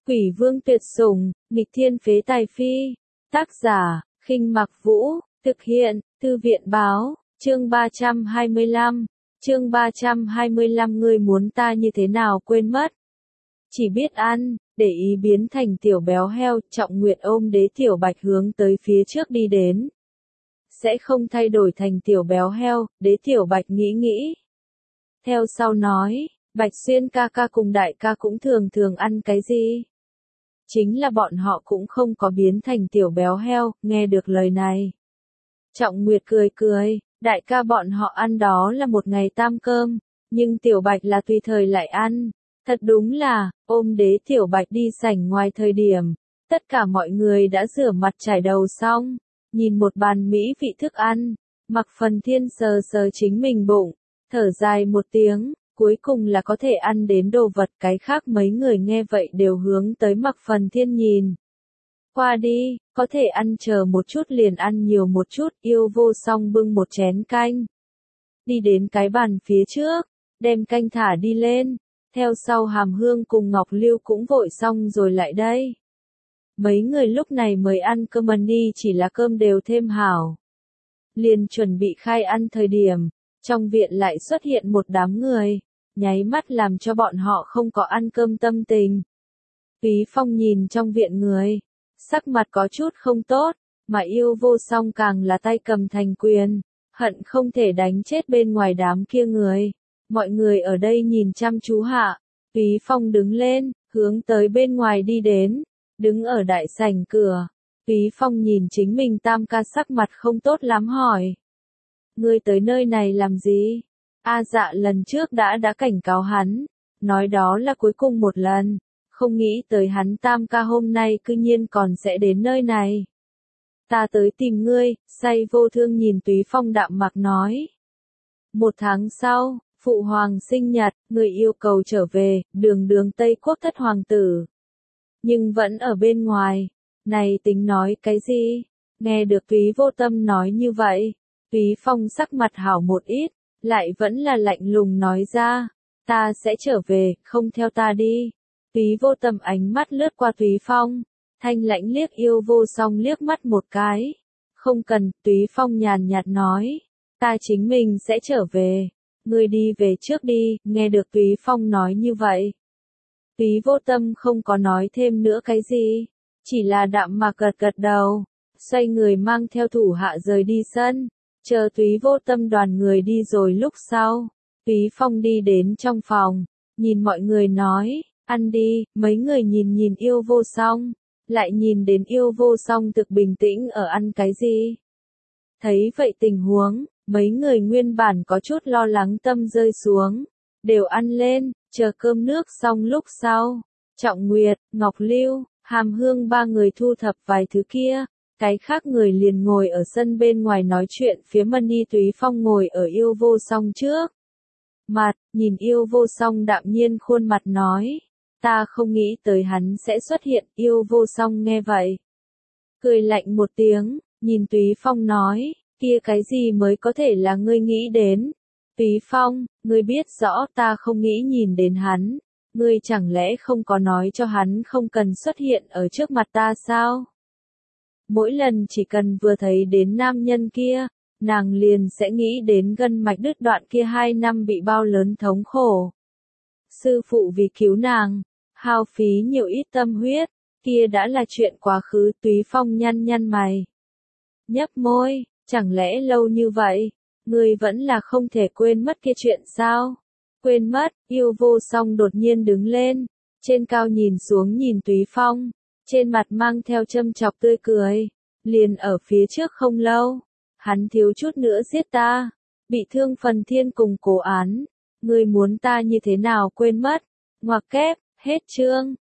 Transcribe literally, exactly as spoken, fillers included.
Quỷ vương tuyệt sủng, nghịch thiên phế tài phi. Tác giả, Khinh Mặc Vũ, thực hiện, Thư viện báo, chương ba trăm hai mươi lăm. Chương ba trăm hai mươi lăm ngươi muốn ta như thế nào quên mất. Chỉ biết ăn, để ý biến thành tiểu béo heo, Trọng Nguyệt ôm Đế Tiểu Bạch hướng tới phía trước đi đến. Sẽ không thay đổi thành tiểu béo heo, Đế Tiểu Bạch nghĩ nghĩ. Theo sau nói, Bạch Xuyên ca ca cùng đại ca cũng thường thường ăn cái gì? Chính là bọn họ cũng không có biến thành tiểu béo heo, nghe được lời này. Trọng Nguyệt cười cười, đại ca bọn họ ăn đó là một ngày tam cơm, nhưng Tiểu Bạch là tùy thời lại ăn. Thật đúng là, ôm Đế Tiểu Bạch đi sảnh ngoài thời điểm, tất cả mọi người đã rửa mặt chải đầu xong, nhìn một bàn mỹ vị thức ăn, Mạc Phần Thiên sờ sờ chính mình bụng, thở dài một tiếng, cuối cùng là có thể ăn đến đồ vật, cái khác mấy người nghe vậy đều hướng tới Mạc Phần Thiên nhìn. Qua đi, có thể ăn chờ một chút liền ăn nhiều một chút, Yêu Vô Song bưng một chén canh. Đi đến cái bàn phía trước, đem canh thả đi lên, theo sau Hàm Hương cùng Ngọc Lưu cũng vội xong rồi lại đây. Mấy người lúc này mới ăn cơm đi, chỉ là cơm đều thêm hảo. Liền chuẩn bị khai ăn thời điểm, trong viện lại xuất hiện một đám người, nháy mắt làm cho bọn họ không có ăn cơm tâm tình. Túy Phong nhìn trong viện người, sắc mặt có chút không tốt, mà Yêu Vô Song càng là tay cầm thành quyền, hận không thể đánh chết bên ngoài đám kia người. Mọi người ở đây nhìn chăm chú hạ, Túy Phong đứng lên, hướng tới bên ngoài đi đến, đứng ở đại sảnh cửa. Túy Phong nhìn chính mình tam ca sắc mặt không tốt lắm hỏi. Ngươi tới nơi này làm gì? A Dạ lần trước đã đã cảnh cáo hắn, nói đó là cuối cùng một lần, không nghĩ tới hắn tam ca hôm nay cư nhiên còn sẽ đến nơi này. Ta tới tìm ngươi, Say Vô Thương nhìn Túy Phong đạm mạc nói. Một tháng sau, Phụ Hoàng sinh nhật, người yêu cầu trở về, đường đường Tây Quốc thất hoàng tử. Nhưng vẫn ở bên ngoài, này tính nói cái gì? Nghe được Túy Vô Tâm nói như vậy, Túy Phong sắc mặt hảo một ít, lại vẫn là lạnh lùng nói ra, ta sẽ trở về, không theo ta đi. Túy Vô Tâm ánh mắt lướt qua Túy Phong, thanh lãnh liếc Yêu Vô Song liếc mắt một cái. Không cần, Túy Phong nhàn nhạt nói, ta chính mình sẽ trở về, ngươi đi về trước đi, nghe được Túy Phong nói như vậy. Túy Vô Tâm không có nói thêm nữa cái gì, chỉ là đạm mạc gật gật đầu, xoay người mang theo thủ hạ rời đi sân. Chờ Túy Vô Tâm đoàn người đi rồi lúc sau, Túy Phong đi đến trong phòng, nhìn mọi người nói, ăn đi, mấy người nhìn nhìn Yêu Vô Song, lại nhìn đến Yêu Vô Song thực bình tĩnh ở ăn cái gì. Thấy vậy tình huống, mấy người nguyên bản có chút lo lắng tâm rơi xuống, đều ăn lên, chờ cơm nước xong lúc sau. Trọng Nguyệt, Ngọc Lưu, Hàm Hương ba người thu thập vài thứ kia. Cái khác người liền ngồi ở sân bên ngoài nói chuyện, phía Mani Túy Phong ngồi ở Yêu Vô Song trước mặt, nhìn Yêu Vô Song đạm nhiên khuôn mặt nói, ta không nghĩ tới hắn sẽ xuất hiện. Yêu Vô Song nghe vậy, cười lạnh một tiếng, nhìn Túy Phong nói, kia cái gì mới có thể là ngươi nghĩ đến? Túy Phong, ngươi biết rõ ta không nghĩ nhìn đến hắn, ngươi chẳng lẽ không có nói cho hắn không cần xuất hiện ở trước mặt ta sao? Mỗi lần chỉ cần vừa thấy đến nam nhân kia, nàng liền sẽ nghĩ đến gân mạch đứt đoạn kia hai năm bị bao lớn thống khổ. Sư phụ vì cứu nàng, hao phí nhiều ít tâm huyết, kia đã là chuyện quá khứ. Túy Phong nhăn nhăn mày, nhấp môi, chẳng lẽ lâu như vậy, ngươi vẫn là không thể quên mất kia chuyện sao? Quên mất, Yêu Vô Song đột nhiên đứng lên, trên cao nhìn xuống nhìn Túy Phong. Trên mặt mang theo châm chọc tươi cười, liền ở phía trước không lâu, hắn thiếu chút nữa giết ta, bị thương Phần Thiên cùng Cố Án, ngươi muốn ta như thế nào quên mất? Ngoặc kép, hết chương.